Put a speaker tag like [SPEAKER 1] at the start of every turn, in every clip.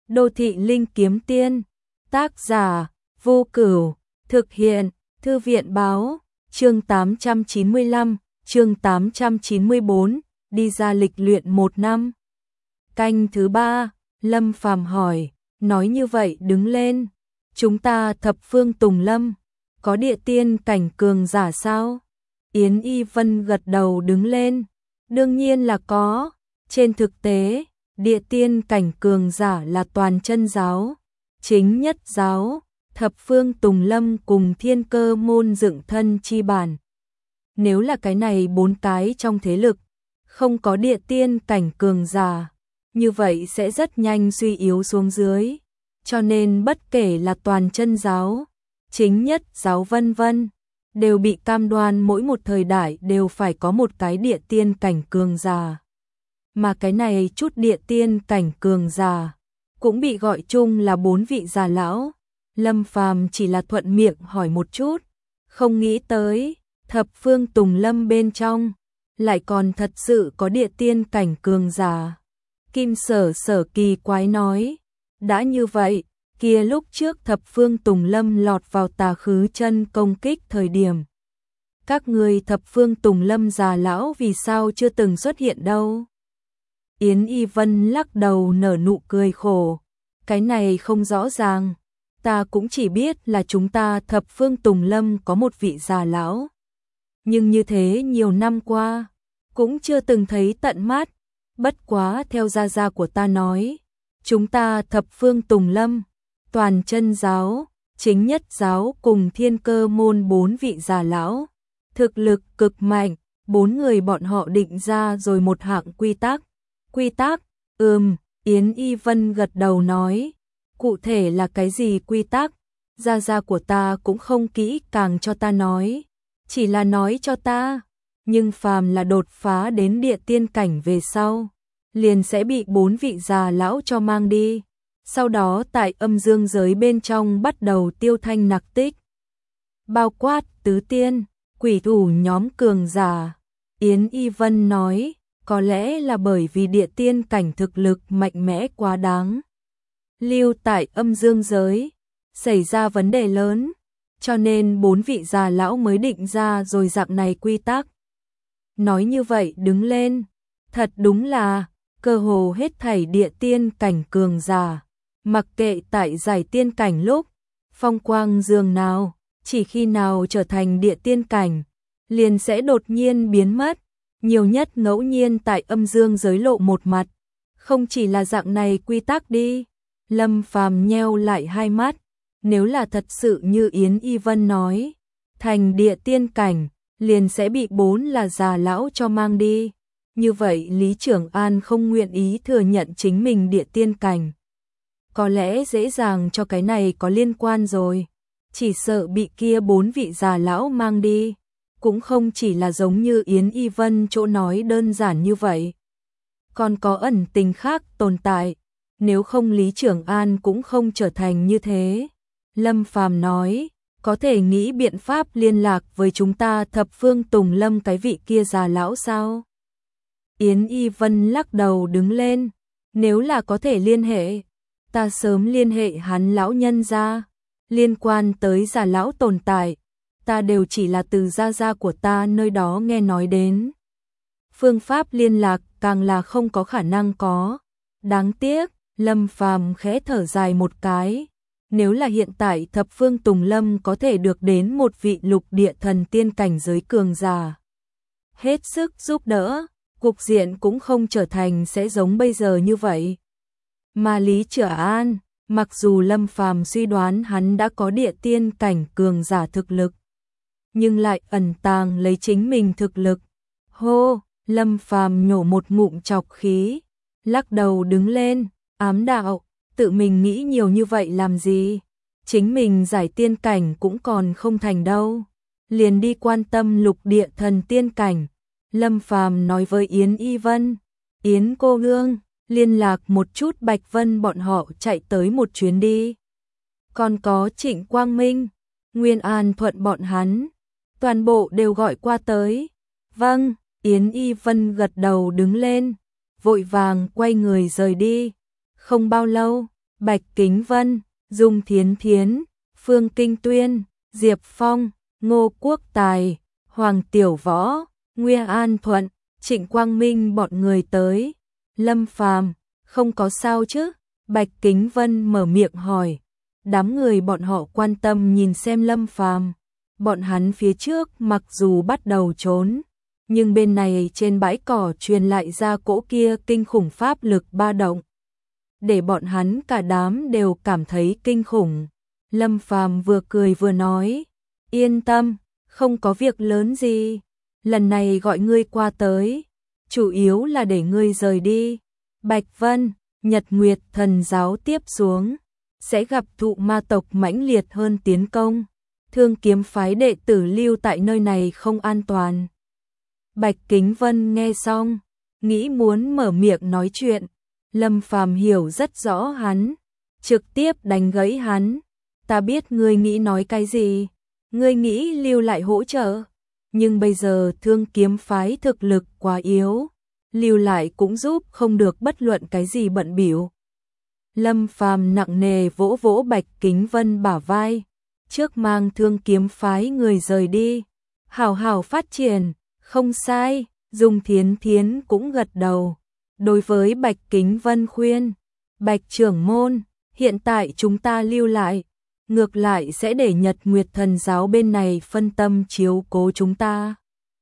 [SPEAKER 1] Đô thị linh kiếm tiên, tác giả, Vô Cửu, thực hiện, Thư viện báo, chương 895, chương 894, đi ra lịch luyện 1 năm. Canh thứ 3, Lâm Phàm hỏi, nói như vậy đứng lên, chúng ta thập phương Tùng Lâm, có địa tiên cảnh cường giả sao? Yến Y Vân gật đầu đứng lên, đương nhiên là có, trên thực tế, địa tiên cảnh cường giả là toàn chân giáo, chính nhất giáo, thập phương Tùng Lâm cùng Thiên Cơ môn dựng thân chi bản. Nếu là cái này 4 cái trong thế lực, không có địa tiên cảnh cường giả, như vậy sẽ rất nhanh suy yếu xuống dưới. Cho nên bất kể là toàn chân giáo, chính nhất giáo vân vân, đều bị cam đoan mỗi một thời đại đều phải có một cái địa tiên cảnh cường giả. Mà cái này chút địa tiên cảnh cường giả cũng bị gọi chung là 4 vị già lão. Lâm Phàm chỉ là thuận miệng hỏi một chút, không nghĩ tới thập phương Tùng Lâm bên trong lại còn thật sự có địa tiên cảnh cường giả. Kim Sở Sở kỳ quái nói, đã như vậy, kia lúc trước thập phương Tùng Lâm lọt vào Tà Khứ Chân công kích thời điểm, các người thập phương Tùng Lâm già lão vì sao chưa từng xuất hiện đâu? Yến Y Vân lắc đầu nở nụ cười khổ, cái này không rõ ràng, ta cũng chỉ biết là chúng ta thập phương Tùng Lâm có một vị già lão. Nhưng như thế nhiều năm qua, cũng chưa từng thấy tận mắt, bất quá theo gia gia của ta nói, chúng ta thập phương Tùng Lâm, toàn chân giáo, chính nhất giáo cùng Thiên Cơ môn 4 vị già lão, thực lực cực mạnh, 4 người bọn họ định ra rồi một hạng quy tắc. Quy tắc, Yến Y Vân gật đầu nói, cụ thể là cái gì quy tắc, gia gia của ta cũng không kỹ càng cho ta nói, chỉ là nói cho ta, nhưng phàm là đột phá đến địa tiên cảnh về sau, liền sẽ bị 4 vị già lão cho mang đi, sau đó tại âm dương giới bên trong bắt đầu tiêu thanh nặc tích. Bao quát tứ tiên, quỷ thủ nhóm cường giả. Yến Y Vân nói, có lẽ là bởi vì địa tiên cảnh thực lực mạnh mẽ quá đáng. Lưu tại âm dương giới, xảy ra vấn đề lớn, cho nên 4 vị già lão mới định ra rồi dạng này quy tắc. Nói như vậy đứng lên, thật đúng là, cơ hồ hết thảy địa tiên cảnh cường giả, mặc kệ tại giải tiên cảnh lúc, phong quang dường nào, chỉ khi nào trở thành địa tiên cảnh, liền sẽ đột nhiên biến mất, nhiều nhất ngẫu nhiên tại âm dương giới lộ một mặt, không chỉ là dạng này quy tắc đi. Lâm Phàm nheo lại hai mắt, nếu là thật sự như Yến Y Vân nói, thành địa tiên cảnh, liền sẽ bị 4 là già lão cho mang đi. Như vậy Lý Trưởng An không nguyện ý thừa nhận chính mình địa tiên cảnh. Có lẽ dễ dàng cho cái này có liên quan rồi, chỉ sợ bị kia 4 vị già lão mang đi, cũng không chỉ là giống như Yến Y Vân chỗ nói đơn giản như vậy. Còn có ẩn tình khác tồn tại, nếu không Lý Trưởng An cũng không trở thành như thế. Lâm Phàm nói, có thể nghĩ biện pháp liên lạc với chúng ta thập phương Tùng Lâm cái vị kia già lão sao? Yến Y Vân lắc đầu đứng lên, nếu là có thể liên hệ, ta sớm liên hệ hắn lão nhân ra, liên quan tới già lão tồn tại, ta đều chỉ là từ gia gia của ta nơi đó nghe nói đến. Phương pháp liên lạc càng là không có khả năng có. Đáng tiếc, Lâm Phàm khẽ thở dài một cái, nếu là hiện tại thập phương Tùng Lâm có thể được đến một vị lục địa thần tiên cảnh giới cường giả, hết sức giúp đỡ, cục diện cũng không trở thành sẽ giống bây giờ như vậy. Mà Lý Trở An, mặc dù Lâm Phàm suy đoán hắn đã có địa tiên cảnh cường giả thực lực, nhưng lại ẩn tàng lấy chính mình thực lực. Hô, Lâm Phàm nhổ một ngụm trọc khí, lắc đầu đứng lên, ám đạo, tự mình nghĩ nhiều như vậy làm gì? Chính mình giải tiên cảnh cũng còn không thành đâu, liền đi quan tâm lục địa thần tiên cảnh. Lâm Phàm nói với Yến Y Vân, Yến cô nương, liên lạc một chút Bạch Vân bọn họ chạy tới một chuyến đi. Còn có Trịnh Quang Minh, Nguyên An Thuận bọn hắn, toàn bộ đều gọi qua tới. Vâng, Yến Y Vân gật đầu đứng lên, vội vàng quay người rời đi. Không bao lâu, Bạch Kính Vân, Dung Thiến Thiến, Phương Kinh Tuyên, Diệp Phong, Ngô Quốc Tài, Hoàng Tiểu Võ, Nguyên An Thuận, Trịnh Quang Minh bọn người tới. Lâm Phàm, không có sao chứ? Bạch Kính Vân mở miệng hỏi. Đám người bọn họ quan tâm nhìn xem Lâm Phàm. Bọn hắn phía trước mặc dù bắt đầu trốn, nhưng bên này trên bãi cỏ truyền lại ra cỗ kia kinh khủng pháp lực ba động, để bọn hắn cả đám đều cảm thấy kinh khủng. Lâm Phàm vừa cười vừa nói, yên tâm, không có việc lớn gì, lần này gọi ngươi qua tới, chủ yếu là để ngươi rời đi. Bạch Vân, Nhật Nguyệt Thần giáo tiếp xuống, sẽ gặp thụ ma tộc mãnh liệt hơn tiến công, Thương Kiếm phái đệ tử lưu tại nơi này không an toàn. Bạch Kính Vân nghe xong, nghĩ muốn mở miệng nói chuyện, Lâm Phàm hiểu rất rõ hắn, trực tiếp đánh gãy hắn. Ta biết ngươi nghĩ nói cái gì, ngươi nghĩ lưu lại hỗ trợ, nhưng bây giờ Thương Kiếm phái thực lực quá yếu, lưu lại cũng giúp không được bất luận cái gì bận bịu. Lâm Phàm nặng nề vỗ vỗ Bạch Kính Vân bả vai, trước mang Thương Kiếm phái người rời đi, hảo hảo phát triển, không sai. Dung Thiến Thiến cũng gật đầu. Đối với Bạch Kính Vân khuyên, Bạch trưởng môn, hiện tại chúng ta lưu lại, ngược lại sẽ để Nhật Nguyệt Thần giáo bên này phân tâm chiếu cố chúng ta.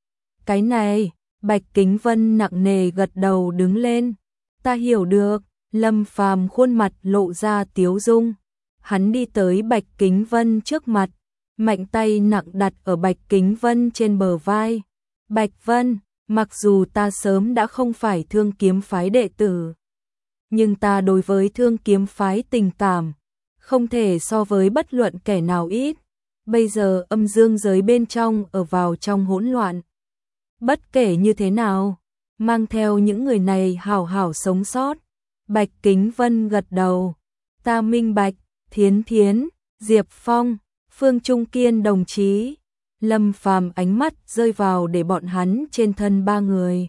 [SPEAKER 1] Cái này, Bạch Kính Vân nặng nề gật đầu đứng lên. Ta hiểu được. Lâm Phàm khuôn mặt lộ ra tiếu dung. Hắn đi tới Bạch Kính Vân trước mặt, mạnh tay nặng đặt ở Bạch Kính Vân trên bờ vai. Bạch Vân, mặc dù ta sớm đã không phải Thương Kiếm phái đệ tử, nhưng ta đối với Thương Kiếm phái tình cảm không thể so với bất luận kẻ nào ít. Bây giờ âm dương giới bên trong ở vào trong hỗn loạn. Bất kể như thế nào, mang theo những người này hảo hảo sống sót. Bạch Kính Vân gật đầu. Ta minh bạch. Thiến Thiến, Diệp Phong, Phương Trung Kiên đồng chí. Lâm Phàm ánh mắt rơi vào để bọn hắn trên thân ba người.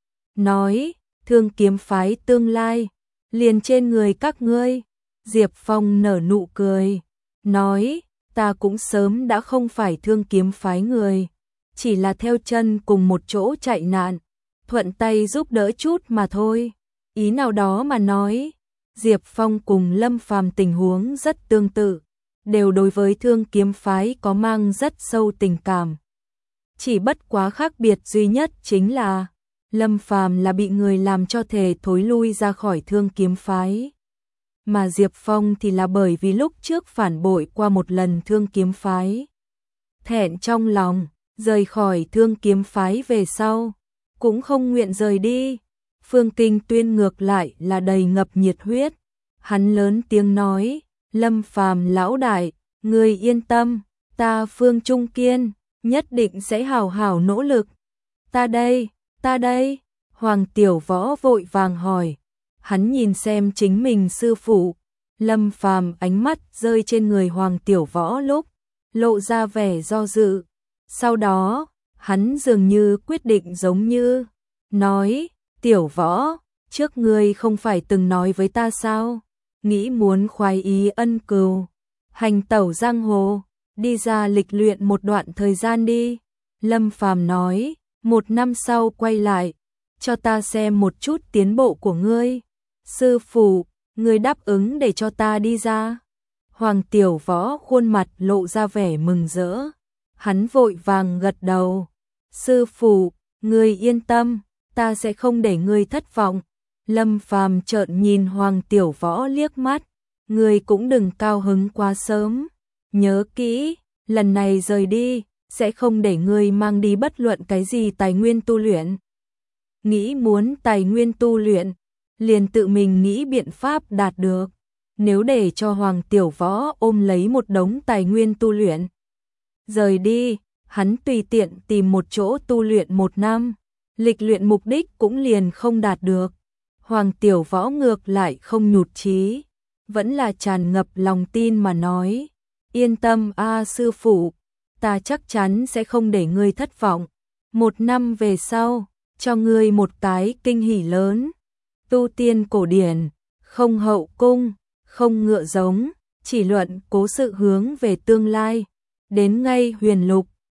[SPEAKER 1] Nói, Thương Kiếm phái tương lai, liền trên người các ngươi. Diệp Phong nở nụ cười. Nói, ta cũng sớm đã không phải Thương Kiếm phái người. Chỉ là theo chân cùng một chỗ chạy nạn. Thuận tay giúp đỡ chút mà thôi. Ý nào đó mà nói, Diệp Phong cùng Lâm Phàm tình huống rất tương tự, đều đối với Thương Kiếm phái có mang rất sâu tình cảm. Chỉ bất quá khác biệt duy nhất chính là Lâm Phàm là bị người làm cho thể thối lui ra khỏi Thương Kiếm phái, mà Diệp Phong thì là bởi vì lúc trước phản bội qua một lần Thương Kiếm phái. Thẹn trong lòng, rời khỏi Thương Kiếm phái về sau, cũng không nguyện rời đi. Phương Kinh Tuyên ngược lại là đầy ngập nhiệt huyết. Hắn lớn tiếng nói, Lâm Phàm lão đại, ngươi yên tâm, ta Phương Trung Kiên, nhất định sẽ hào hào nỗ lực. Ta đây, Hoàng Tiểu Võ vội vàng hỏi. Hắn nhìn xem chính mình sư phụ, Lâm Phàm ánh mắt rơi trên người Hoàng Tiểu Võ lúc, lộ ra vẻ do dự. Sau đó, hắn dường như quyết định giống như, nói, Tiểu Võ, trước ngươi không phải từng nói với ta sao, nghĩ muốn khoái ý ân cừu, hành tẩu giang hồ, đi ra lịch luyện một đoạn thời gian đi. Lâm Phàm nói, 1 năm sau quay lại, cho ta xem một chút tiến bộ của ngươi. Sư phụ, ngươi đáp ứng để cho ta đi ra. Hoàng Tiểu Võ khuôn mặt lộ ra vẻ mừng rỡ. Hắn vội vàng gật đầu. Sư phụ, ngươi yên tâm, ta sẽ không để ngươi thất vọng. Lâm Phàm trợn nhìn Hoàng Tiểu Võ liếc mắt. Ngươi cũng đừng cao hứng quá sớm. Nhớ kỹ, lần này rời đi, sẽ không để ngươi mang đi bất luận cái gì tài nguyên tu luyện. Nghĩ muốn tài nguyên tu luyện, liền tự mình nghĩ biện pháp đạt được. Nếu để cho Hoàng Tiểu Võ ôm lấy một đống tài nguyên tu luyện, rời đi, hắn tùy tiện tìm một chỗ tu luyện 1 năm, lịch luyện mục đích cũng liền không đạt được. Hoàng Tiểu Võ ngược lại không nhụt chí, vẫn là tràn ngập lòng tin mà nói, yên tâm a sư phụ, ta chắc chắn sẽ không để ngươi thất vọng. 1 năm về sau, cho ngươi một cái kinh hỉ lớn. Tu tiên cổ điển, không hậu cung, không ngựa giống, chỉ luận cố sự hướng về tương lai. Đến ngay Huyền Lục,